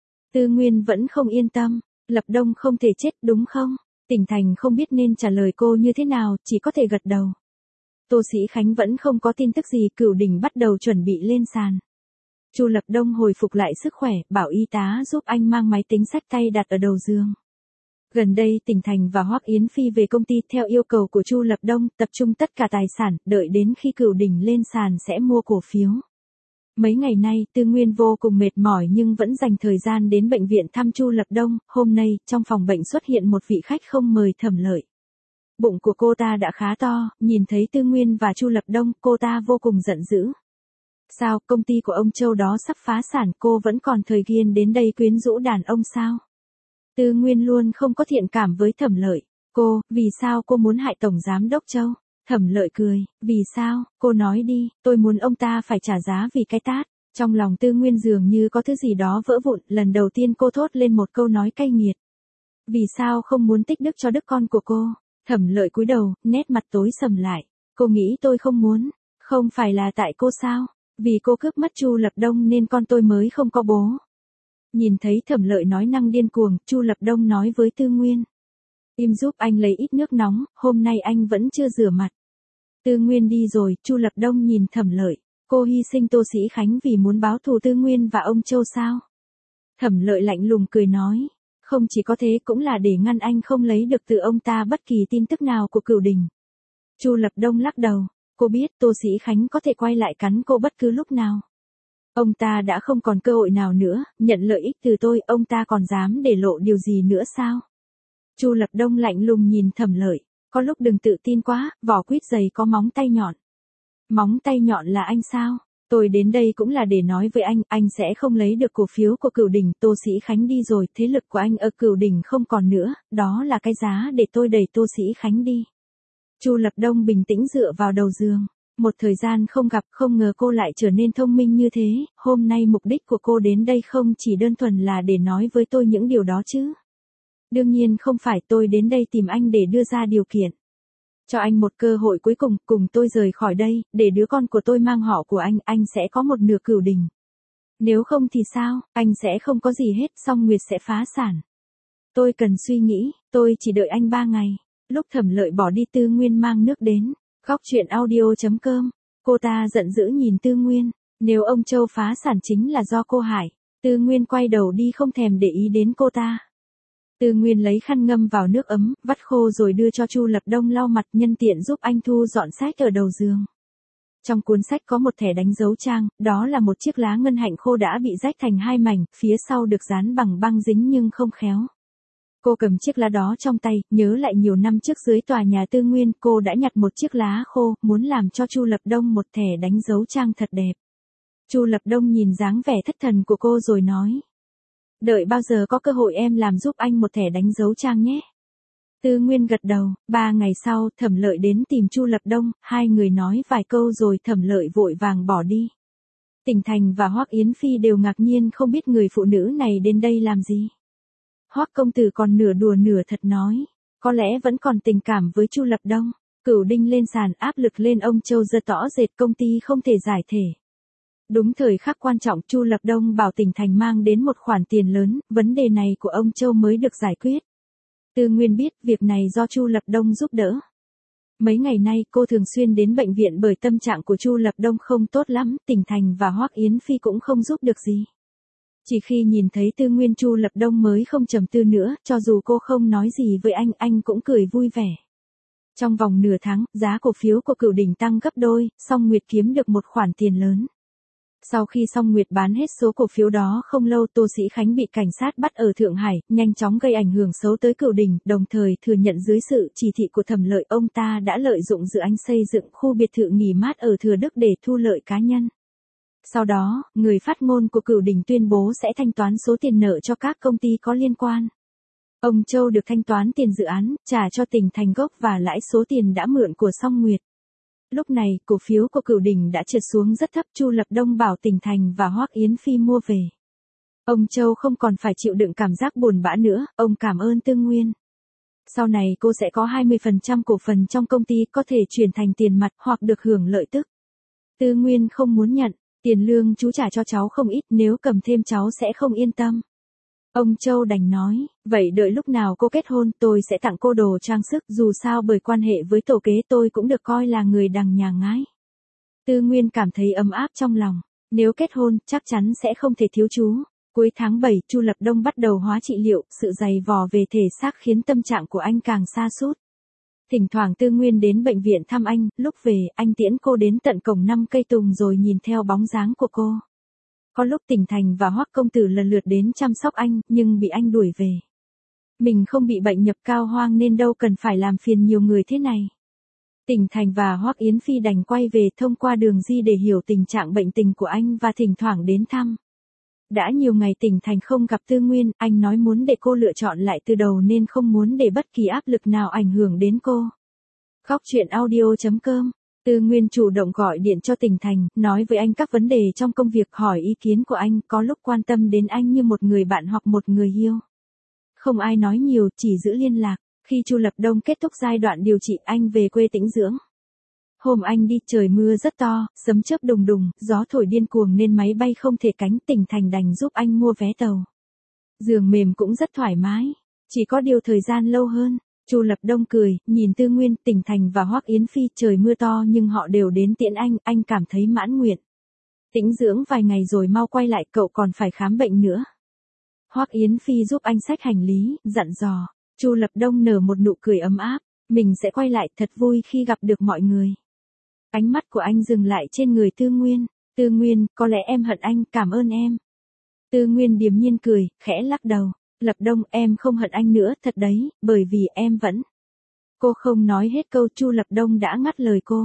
Tư Nguyên vẫn không yên tâm. Lập Đông không thể chết đúng không? Tỉnh Thành không biết nên trả lời cô như thế nào, chỉ có thể gật đầu. Tô Sĩ Khánh vẫn không có tin tức gì, Cửu Đỉnh bắt đầu chuẩn bị lên sàn. Chu Lập Đông hồi phục lại sức khỏe, bảo y tá giúp anh mang máy tính xách tay đặt ở đầu giường. Gần đây Tỉnh Thành và Hoắc Yến Phi về công ty theo yêu cầu của Chu Lập Đông, tập trung tất cả tài sản, đợi đến khi Cửu Đỉnh lên sàn sẽ mua cổ phiếu. Mấy ngày nay, Tư Nguyên vô cùng mệt mỏi nhưng vẫn dành thời gian đến bệnh viện thăm Chu Lập Đông. Hôm nay, trong phòng bệnh xuất hiện một vị khách không mời Thẩm Lợi. Bụng của cô ta đã khá to, nhìn thấy Tư Nguyên và Chu Lập Đông, cô ta vô cùng giận dữ. Sao, công ty của ông Châu đó sắp phá sản, cô vẫn còn thời gian đến đây quyến rũ đàn ông sao? Tư Nguyên luôn không có thiện cảm với Thẩm Lợi. Cô, vì sao cô muốn hại Tổng Giám Đốc Châu? Thẩm Lợi cười, vì sao, cô nói đi, tôi muốn ông ta phải trả giá vì cái tát. Trong lòng Tư Nguyên dường như có thứ gì đó vỡ vụn, lần đầu tiên cô thốt lên một câu nói cay nghiệt. Vì sao không muốn tích đức cho đức con của cô? Thẩm Lợi cúi đầu, nét mặt tối sầm lại. Cô nghĩ tôi không muốn, không phải là tại cô sao? Vì cô cướp mất Chu Lập Đông nên con tôi mới không có bố. Nhìn thấy Thẩm Lợi nói năng điên cuồng, Chu Lập Đông nói với Tư Nguyên. Im giúp anh lấy ít nước nóng, hôm nay anh vẫn chưa rửa mặt. Tư Nguyên đi rồi, Chu Lập Đông nhìn Thẩm Lợi. Cô hy sinh Tô Sĩ Khánh vì muốn báo thù Tư Nguyên và ông Châu sao? Thẩm Lợi lạnh lùng cười nói. Không chỉ có thế, cũng là để ngăn anh không lấy được từ ông ta bất kỳ tin tức nào của Cửu Đỉnh. Chu Lập Đông lắc đầu. Cô biết Tô Sĩ Khánh có thể quay lại cắn cô bất cứ lúc nào. Ông ta đã không còn cơ hội nào nữa, nhận lợi ích từ tôi, ông ta còn dám để lộ điều gì nữa sao? Chu Lập Đông lạnh lùng nhìn Thẩm Lợi. Có lúc đừng tự tin quá, vỏ quýt dày có móng tay nhọn. Móng tay nhọn là anh sao? Tôi đến đây cũng là để nói với anh, anh sẽ không lấy được cổ phiếu của Cửu Đỉnh, Tô Sĩ Khánh đi rồi, thế lực của anh ở Cửu Đỉnh không còn nữa, đó là cái giá để tôi đẩy Tô Sĩ Khánh đi. Chu Lập Đông bình tĩnh dựa vào đầu giường. Một thời gian không gặp, không ngờ cô lại trở nên thông minh như thế, hôm nay mục đích của cô đến đây không chỉ đơn thuần là để nói với tôi những điều đó chứ. Đương nhiên không phải, tôi đến đây tìm anh để đưa ra điều kiện. Cho anh một cơ hội cuối cùng, cùng tôi rời khỏi đây, để đứa con của tôi mang họ của anh, anh sẽ có một nửa Cửu Đỉnh. Nếu không thì sao, anh sẽ không có gì hết, Song Nguyệt sẽ phá sản. Tôi cần suy nghĩ, tôi chỉ đợi anh ba ngày. Lúc Thẩm Lợi bỏ đi, Tư Nguyên mang nước đến. Góc truyện audio chấm com. Cô ta giận dữ nhìn Tư Nguyên. Nếu ông Châu phá sản chính là do cô hại. Tư Nguyên quay đầu đi không thèm để ý đến cô ta. Tư Nguyên lấy khăn ngâm vào nước ấm, vắt khô rồi đưa cho Chu Lập Đông lau mặt, nhân tiện giúp anh thu dọn sách ở đầu giường. Trong cuốn sách có một thẻ đánh dấu trang, đó là một chiếc lá ngân hạnh khô đã bị rách thành hai mảnh, phía sau được dán bằng băng dính nhưng không khéo. Cô cầm chiếc lá đó trong tay, nhớ lại nhiều năm trước dưới tòa nhà Tư Nguyên, cô đã nhặt một chiếc lá khô, muốn làm cho Chu Lập Đông một thẻ đánh dấu trang thật đẹp. Chu Lập Đông nhìn dáng vẻ thất thần của cô rồi nói. Đợi bao giờ có cơ hội em làm giúp anh một thẻ đánh dấu trang nhé. Tư Nguyên gật đầu, ba ngày sau, Thẩm Lợi đến tìm Chu Lập Đông, hai người nói vài câu rồi Thẩm Lợi vội vàng bỏ đi. Tỉnh Thành và Hoắc Yến Phi đều ngạc nhiên không biết người phụ nữ này đến đây làm gì. Hoắc công tử còn nửa đùa nửa thật nói, có lẽ vẫn còn tình cảm với Chu Lập Đông. Cửu Đinh lên sàn, áp lực lên ông Châu giơ tỏ dệt, công ty không thể giải thể. Đúng thời khắc quan trọng, Chu Lập Đông bảo Tỉnh Thành mang đến một khoản tiền lớn, vấn đề này của ông Châu mới được giải quyết. Tư Nguyên biết việc này do Chu Lập Đông giúp đỡ. Mấy ngày nay cô thường xuyên đến bệnh viện bởi tâm trạng của Chu Lập Đông không tốt lắm, Tỉnh Thành và Hoắc Yến Phi cũng không giúp được gì. Chỉ khi nhìn thấy Tư Nguyên, Chu Lập Đông mới không trầm tư nữa, cho dù cô không nói gì với anh, anh cũng cười vui vẻ. Trong vòng nửa tháng, giá cổ phiếu của Cửu Đỉnh tăng gấp đôi, Song Nguyệt kiếm được một khoản tiền lớn. Sau khi Song Nguyệt bán hết số cổ phiếu đó không lâu, Tô Sĩ Khánh bị cảnh sát bắt ở Thượng Hải, nhanh chóng gây ảnh hưởng xấu tới Cửu Đỉnh, đồng thời thừa nhận dưới sự chỉ thị của Thẩm Lợi, ông ta đã lợi dụng dự án xây dựng khu biệt thự nghỉ mát ở Thừa Đức để thu lợi cá nhân. Sau đó, người phát ngôn của Cửu Đỉnh tuyên bố sẽ thanh toán số tiền nợ cho các công ty có liên quan. Ông Châu được thanh toán tiền dự án, trả cho Tỉnh Thành gốc và lãi số tiền đã mượn của Song Nguyệt. Lúc này, cổ phiếu của Cửu Đỉnh đã trượt xuống rất thấp, Chu Lập Đông bảo Tỉnh Thành và Hoắc Yến Phi mua về. Ông Châu không còn phải chịu đựng cảm giác buồn bã nữa, ông cảm ơn Tư Nguyên. Sau này cô sẽ có hai mươi phần trăm cổ phần trong công ty, có thể chuyển thành tiền mặt hoặc được hưởng lợi tức. Tư Nguyên không muốn nhận, tiền lương chú trả cho cháu không ít, nếu cầm thêm cháu sẽ không yên tâm. Ông Châu đành nói, vậy đợi lúc nào cô kết hôn tôi sẽ tặng cô đồ trang sức, dù sao bởi quan hệ với tổ kế tôi cũng được coi là người đằng nhà ngái. Tư Nguyên cảm thấy ấm áp trong lòng, nếu kết hôn chắc chắn sẽ không thể thiếu chú. Cuối tháng bảy, Chu Lập Đông bắt đầu hóa trị liệu, sự dày vò về thể xác khiến tâm trạng của anh càng sa sút. Thỉnh thoảng Tư Nguyên đến bệnh viện thăm anh, lúc về, anh tiễn cô đến tận cổng năm cây tùng rồi nhìn theo bóng dáng của cô. Có lúc Tỉnh Thành và Hoắc công tử lần lượt đến chăm sóc anh, nhưng bị anh đuổi về. Mình không bị bệnh nhập cao hoang nên đâu cần phải làm phiền nhiều người thế này. Tỉnh Thành và Hoắc Yến Phi đành quay về thông qua Đường Di để hiểu tình trạng bệnh tình của anh và thỉnh thoảng đến thăm. Đã nhiều ngày Tỉnh Thành không gặp Tư Nguyên, anh nói muốn để cô lựa chọn lại từ đầu nên không muốn để bất kỳ áp lực nào ảnh hưởng đến cô. Khóc chuyện audio chấm com. Tư Nguyên chủ động gọi điện cho Tỉnh Thành, nói với anh các vấn đề trong công việc, hỏi ý kiến của anh, có lúc quan tâm đến anh như một người bạn hoặc một người yêu. Không ai nói nhiều, chỉ giữ liên lạc. Khi Chu Lập Đông kết thúc giai đoạn điều trị, anh về quê tĩnh dưỡng. Hôm anh đi trời mưa rất to, sấm chớp đùng đùng, gió thổi điên cuồng nên máy bay không thể cánh, Tỉnh Thành đành giúp anh mua vé tàu. Giường mềm cũng rất thoải mái, chỉ có điều thời gian lâu hơn. Chu Lập Đông cười, nhìn Tư Nguyên, Tỉnh Thành và Hoắc Yến Phi, trời mưa to nhưng họ đều đến tiễn anh, anh cảm thấy mãn nguyện. Tĩnh dưỡng vài ngày rồi mau quay lại, cậu còn phải khám bệnh nữa. Hoắc Yến Phi giúp anh xách hành lý, dặn dò. Chu Lập Đông nở một nụ cười ấm áp, mình sẽ quay lại, thật vui khi gặp được mọi người. Ánh mắt của anh dừng lại trên người Tư Nguyên. Tư Nguyên, có lẽ em hận anh, cảm ơn em. Tư Nguyên điềm nhiên cười, khẽ lắc đầu. Lập Đông, em không hận anh nữa, thật đấy, bởi vì em vẫn. Cô không nói hết câu, Chu Lập Đông đã ngắt lời cô.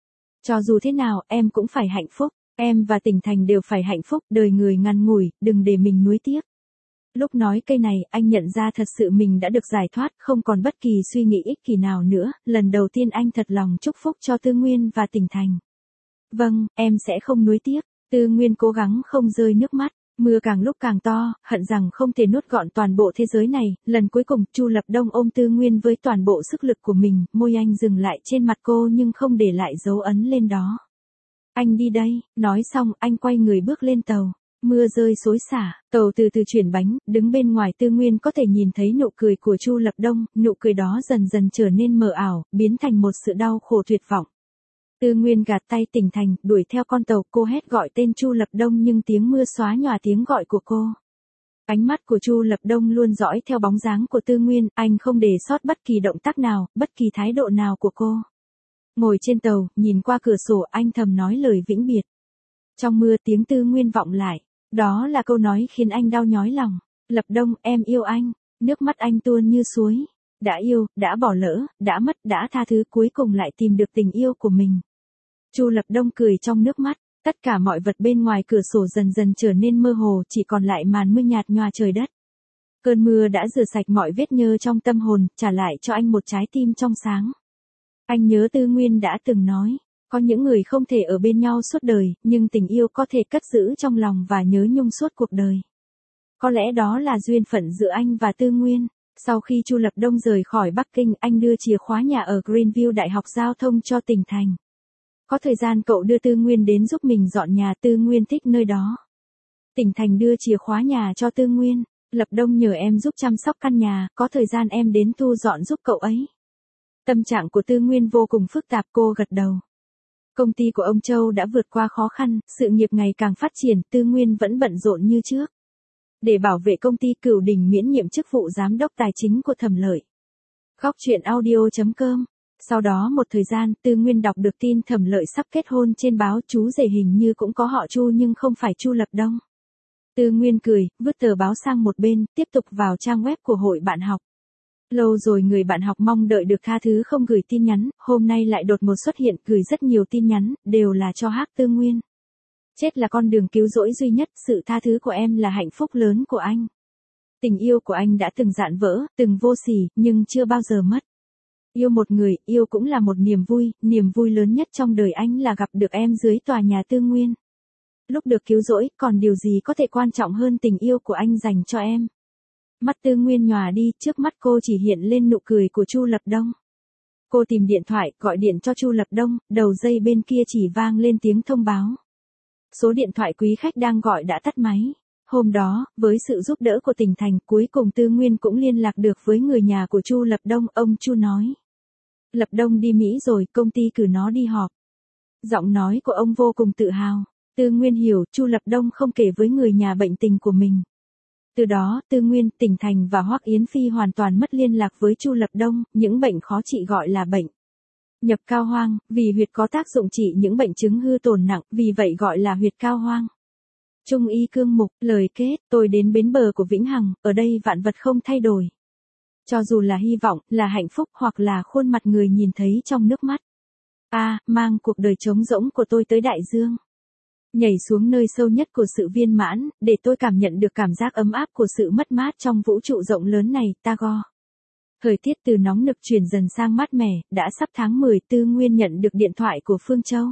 Cho dù thế nào, em cũng phải hạnh phúc, em và Tỉnh Thành đều phải hạnh phúc, đời người ngắn ngủi, đừng để mình nuối tiếc. Lúc nói cây này, anh nhận ra thật sự mình đã được giải thoát, không còn bất kỳ suy nghĩ ích kỷ nào nữa, lần đầu tiên anh thật lòng chúc phúc cho Tư Nguyên và Tỉnh Thành. Vâng, em sẽ không nuối tiếc. Tư Nguyên cố gắng không rơi nước mắt. Mưa càng lúc càng to, hận rằng không thể nuốt gọn toàn bộ thế giới này, lần cuối cùng Chu Lập Đông ôm Tư Nguyên với toàn bộ sức lực của mình, môi anh dừng lại trên mặt cô nhưng không để lại dấu ấn lên đó. Anh đi đây, nói xong anh quay người bước lên tàu. Mưa rơi xối xả, tàu từ từ chuyển bánh, đứng bên ngoài Tư Nguyên có thể nhìn thấy nụ cười của Chu Lập Đông, nụ cười đó dần dần trở nên mờ ảo, biến thành một sự đau khổ tuyệt vọng. Tư Nguyên gạt tay Tỉnh Thành, đuổi theo con tàu, cô hét gọi tên Chu Lập Đông nhưng tiếng mưa xóa nhòa tiếng gọi của cô. Ánh mắt của Chu Lập Đông luôn dõi theo bóng dáng của Tư Nguyên, anh không để sót bất kỳ động tác nào, bất kỳ thái độ nào của cô. Ngồi trên tàu, nhìn qua cửa sổ, anh thầm nói lời vĩnh biệt. Trong mưa tiếng Tư Nguyên vọng lại, đó là câu nói khiến anh đau nhói lòng. Lập Đông, em yêu anh. Nước mắt anh tuôn như suối. Đã yêu, đã bỏ lỡ, đã mất, đã tha thứ, cuối cùng lại tìm được tình yêu của mình. Chu Lập Đông cười trong nước mắt, tất cả mọi vật bên ngoài cửa sổ dần dần trở nên mơ hồ, chỉ còn lại màn mưa nhạt nhòa trời đất. Cơn mưa đã rửa sạch mọi vết nhơ trong tâm hồn, trả lại cho anh một trái tim trong sáng. Anh nhớ Tư Nguyên đã từng nói, có những người không thể ở bên nhau suốt đời, nhưng tình yêu có thể cất giữ trong lòng và nhớ nhung suốt cuộc đời. Có lẽ đó là duyên phận giữa anh và Tư Nguyên. Sau khi Chu Lập Đông rời khỏi Bắc Kinh, anh đưa chìa khóa nhà ở Greenview Đại học Giao thông cho Tỉnh Thành. Có thời gian cậu đưa Tư Nguyên đến giúp mình dọn nhà, Tư Nguyên thích nơi đó. Tỉnh Thành đưa chìa khóa nhà cho Tư Nguyên. Lập Đông nhờ em giúp chăm sóc căn nhà, có thời gian em đến thu dọn giúp cậu ấy. Tâm trạng của Tư Nguyên vô cùng phức tạp, cô gật đầu. Công ty của ông Châu đã vượt qua khó khăn, sự nghiệp ngày càng phát triển, Tư Nguyên vẫn bận rộn như trước. Để bảo vệ công ty, Cửu Đỉnh miễn nhiệm chức vụ giám đốc tài chính của Thẩm Lợi. Khóc chuyện audio chấm com Sau đó một thời gian, Tư Nguyên đọc được tin Thẩm Lợi sắp kết hôn trên báo, chú rể hình như cũng có họ Chu nhưng không phải Chu Lập Đông. Tư Nguyên cười, vứt tờ báo sang một bên, tiếp tục vào trang web của hội bạn học. Lâu rồi người bạn học mong đợi được tha thứ không gửi tin nhắn, hôm nay lại đột ngột xuất hiện gửi rất nhiều tin nhắn, đều là cho Hắc Tư Nguyên. Chết là con đường cứu rỗi duy nhất, sự tha thứ của em là hạnh phúc lớn của anh. Tình yêu của anh đã từng dạn vỡ, từng vô sỉ, nhưng chưa bao giờ mất. Yêu một người, yêu cũng là một niềm vui, niềm vui lớn nhất trong đời anh là gặp được em dưới tòa nhà Tư Nguyên. Lúc được cứu rỗi, còn điều gì có thể quan trọng hơn tình yêu của anh dành cho em. Mắt Tư Nguyên nhòa đi, trước mắt cô chỉ hiện lên nụ cười của Chu Lập Đông. Cô tìm điện thoại, gọi điện cho Chu Lập Đông, đầu dây bên kia chỉ vang lên tiếng thông báo. Số điện thoại quý khách đang gọi đã tắt máy. Hôm đó, với sự giúp đỡ của tỉnh thành, cuối cùng Tư Nguyên cũng liên lạc được với người nhà của Chu Lập Đông, ông Chu nói. Lập Đông đi Mỹ rồi, công ty cử nó đi họp. Giọng nói của ông vô cùng tự hào. Tư Nguyên hiểu, Chu Lập Đông không kể với người nhà bệnh tình của mình. Từ đó, Tư Nguyên, Tỉnh Thành và Hoắc Yến Phi hoàn toàn mất liên lạc với Chu Lập Đông, những bệnh khó trị gọi là bệnh nhập cao hoang, vì huyệt có tác dụng trị những bệnh chứng hư tổn nặng, vì vậy gọi là huyệt cao hoang. Trung y cương mục, lời kết, tôi đến bến bờ của vĩnh hằng, ở đây vạn vật không thay đổi. Cho dù là hy vọng, là hạnh phúc hoặc là khuôn mặt người nhìn thấy trong nước mắt. A, à, mang cuộc đời trống rỗng của tôi tới đại dương. Nhảy xuống nơi sâu nhất của sự viên mãn, để tôi cảm nhận được cảm giác ấm áp của sự mất mát trong vũ trụ rộng lớn này, Tagore. Thời tiết từ nóng nực chuyển dần sang mát mẻ, đã sắp tháng mười, Tư Nguyên nhận được điện thoại của Phương Châu.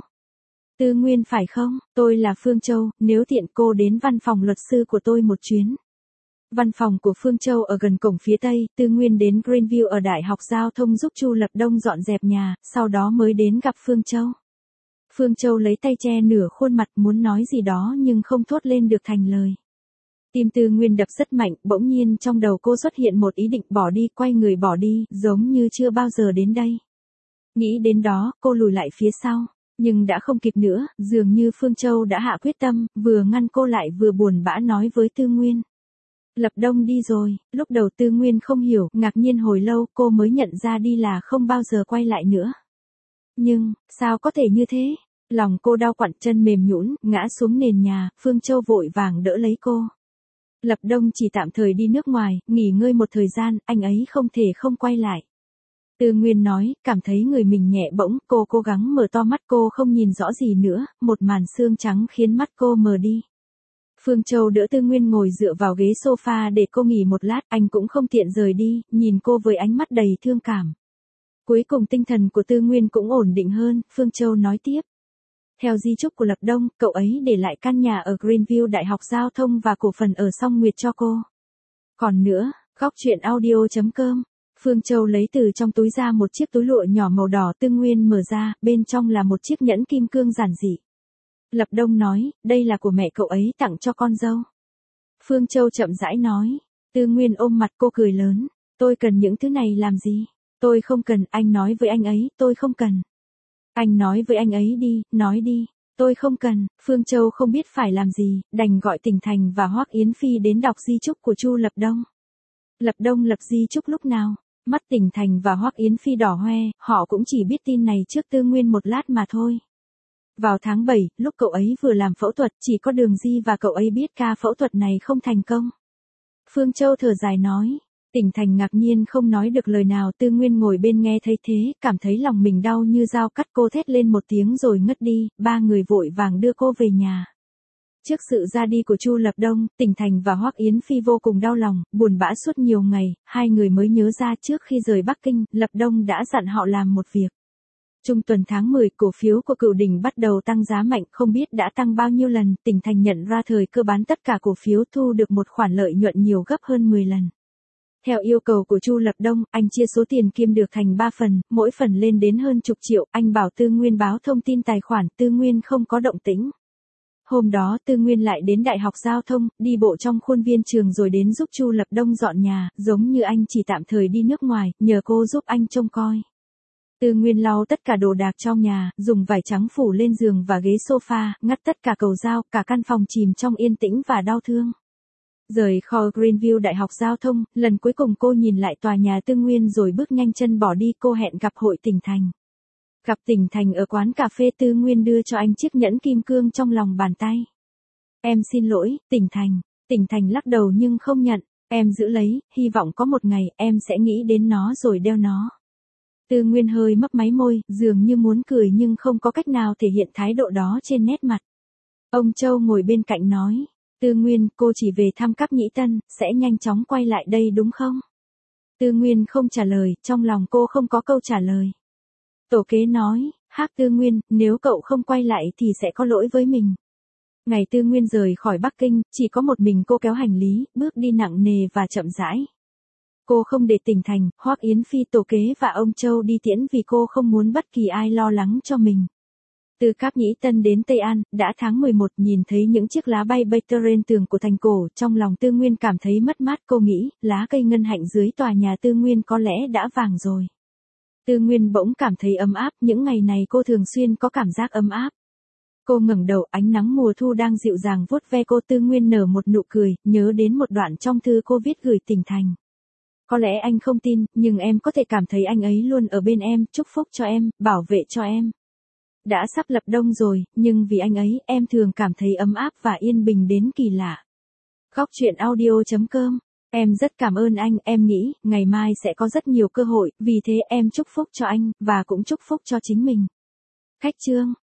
Tư Nguyên phải không, tôi là Phương Châu, nếu tiện cô đến văn phòng luật sư của tôi một chuyến. Văn phòng của Phương Châu ở gần cổng phía Tây, Tư Nguyên đến Greenview ở Đại học Giao thông giúp Chu Lập Đông dọn dẹp nhà, sau đó mới đến gặp Phương Châu. Phương Châu lấy tay che nửa khuôn mặt muốn nói gì đó nhưng không thốt lên được thành lời. Tim Tư Nguyên đập rất mạnh, bỗng nhiên trong đầu cô xuất hiện một ý định bỏ đi, quay người bỏ đi, giống như chưa bao giờ đến đây. Nghĩ đến đó, cô lùi lại phía sau, nhưng đã không kịp nữa, dường như Phương Châu đã hạ quyết tâm, vừa ngăn cô lại vừa buồn bã nói với Tư Nguyên. Lập Đông đi rồi, lúc đầu Tư Nguyên không hiểu, ngạc nhiên hồi lâu cô mới nhận ra đi là không bao giờ quay lại nữa. Nhưng, sao có thể như thế? Lòng cô đau quặn, chân mềm nhũn, ngã xuống nền nhà, Phương Châu vội vàng đỡ lấy cô. Lập Đông chỉ tạm thời đi nước ngoài, nghỉ ngơi một thời gian, anh ấy không thể không quay lại. Tư Nguyên nói, cảm thấy người mình nhẹ bỗng, cô cố gắng mở to mắt, cô không nhìn rõ gì nữa, một màn sương trắng khiến mắt cô mờ đi. Phương Châu đỡ Tư Nguyên ngồi dựa vào ghế sofa để cô nghỉ một lát, anh cũng không tiện rời đi, nhìn cô với ánh mắt đầy thương cảm. Cuối cùng tinh thần của Tư Nguyên cũng ổn định hơn, Phương Châu nói tiếp. Theo di chúc của Lập Đông, cậu ấy để lại căn nhà ở Greenview Đại học Giao thông và cổ phần ở Song Nguyệt cho cô. Còn nữa, góc truyện audio chấm com. Phương Châu lấy từ trong túi ra một chiếc túi lụa nhỏ màu đỏ, Tư Nguyên mở ra, bên trong là một chiếc nhẫn kim cương giản dị. Lập Đông nói, đây là của mẹ cậu ấy tặng cho con dâu. Phương Châu chậm rãi nói. Tư Nguyên ôm mặt cô cười lớn. Tôi cần những thứ này làm gì? Tôi không cần, anh nói với anh ấy, tôi không cần. Anh nói với anh ấy đi, nói đi. Tôi không cần, Phương Châu không biết phải làm gì, đành gọi Tỉnh Thành và Hoắc Yến Phi đến đọc di chúc của Chu Lập Đông. Lập Đông lập di chúc lúc nào? Mắt Tỉnh Thành và Hoắc Yến Phi đỏ hoe, họ cũng chỉ biết tin này trước Tư Nguyên một lát mà thôi. Vào tháng bảy, lúc cậu ấy vừa làm phẫu thuật, chỉ có Đường Di và cậu ấy biết ca phẫu thuật này không thành công. Phương Châu thở dài nói. Tỉnh Thành ngạc nhiên không nói được lời nào, Tư Nguyên ngồi bên nghe thấy thế, cảm thấy lòng mình đau như dao cắt, cô thét lên một tiếng rồi ngất đi, ba người vội vàng đưa cô về nhà. Trước sự ra đi của Chu Lập Đông, Tỉnh Thành và Hoắc Yến Phi vô cùng đau lòng, buồn bã suốt nhiều ngày, hai người mới nhớ ra trước khi rời Bắc Kinh, Lập Đông đã dặn họ làm một việc. Trung tuần tháng mười, cổ phiếu của Cửu Đỉnh bắt đầu tăng giá mạnh, không biết đã tăng bao nhiêu lần, Tỉnh Thành nhận ra thời cơ bán tất cả cổ phiếu, thu được một khoản lợi nhuận nhiều gấp hơn mười lần. Theo yêu cầu của Chu Lập Đông, anh chia số tiền kiếm được thành ba phần, mỗi phần lên đến hơn chục triệu, anh bảo Tư Nguyên báo thông tin tài khoản, Tư Nguyên không có động tĩnh. Hôm đó Tư Nguyên lại đến Đại học Giao thông, đi bộ trong khuôn viên trường rồi đến giúp Chu Lập Đông dọn nhà, giống như anh chỉ tạm thời đi nước ngoài, nhờ cô giúp anh trông coi. Tư Nguyên lau tất cả đồ đạc trong nhà, dùng vải trắng phủ lên giường và ghế sofa, ngắt tất cả cầu dao, cả căn phòng chìm trong yên tĩnh và đau thương. Rời khỏi Greenview Đại học Giao thông, lần cuối cùng cô nhìn lại tòa nhà Tư Nguyên rồi bước nhanh chân bỏ đi. Cô hẹn gặp Hội Tỉnh Thành. Gặp Tỉnh Thành ở quán cà phê. Tư Nguyên đưa cho anh chiếc nhẫn kim cương trong lòng bàn tay. Em xin lỗi, Tỉnh Thành. Tỉnh Thành lắc đầu nhưng không nhận. Em giữ lấy, hy vọng có một ngày em sẽ nghĩ đến nó rồi đeo nó. Tư Nguyên hơi mấp máy môi, dường như muốn cười nhưng không có cách nào thể hiện thái độ đó trên nét mặt. Ông Châu ngồi bên cạnh nói. Tư Nguyên, cô chỉ về thăm Cáp Nhĩ Tân, sẽ nhanh chóng quay lại đây đúng không? Tư Nguyên không trả lời, trong lòng cô không có câu trả lời. Tổ kế nói, Hắc Tư Nguyên, nếu cậu không quay lại thì sẽ có lỗi với mình. Ngày Tư Nguyên rời khỏi Bắc Kinh, chỉ có một mình cô kéo hành lý, bước đi nặng nề và chậm rãi. Cô không để Tỉnh Thành, Hoắc Yến Phi tổ kế và ông Châu đi tiễn vì cô không muốn bất kỳ ai lo lắng cho mình. Từ Cáp Nhĩ Tân đến Tây An, đã tháng mười một, nhìn thấy những chiếc lá bay bay trên tường của thành cổ, trong lòng Tư Nguyên cảm thấy mất mát. Cô nghĩ, lá cây ngân hạnh dưới tòa nhà Tư Nguyên có lẽ đã vàng rồi. Tư Nguyên bỗng cảm thấy ấm áp, những ngày này cô thường xuyên có cảm giác ấm áp. Cô ngẩng đầu, ánh nắng mùa thu đang dịu dàng vuốt ve cô. Tư Nguyên nở một nụ cười, nhớ đến một đoạn trong thư cô viết gửi Tỉnh Thành. Có lẽ anh không tin, nhưng em có thể cảm thấy anh ấy luôn ở bên em, chúc phúc cho em, bảo vệ cho em. Đã sắp lập đông rồi, nhưng vì anh ấy, em thường cảm thấy ấm áp và yên bình đến kỳ lạ. Góc truyện audio chấm com. Em rất cảm ơn anh, em nghĩ, ngày mai sẽ có rất nhiều cơ hội, vì thế em chúc phúc cho anh, và cũng chúc phúc cho chính mình. Khách chương.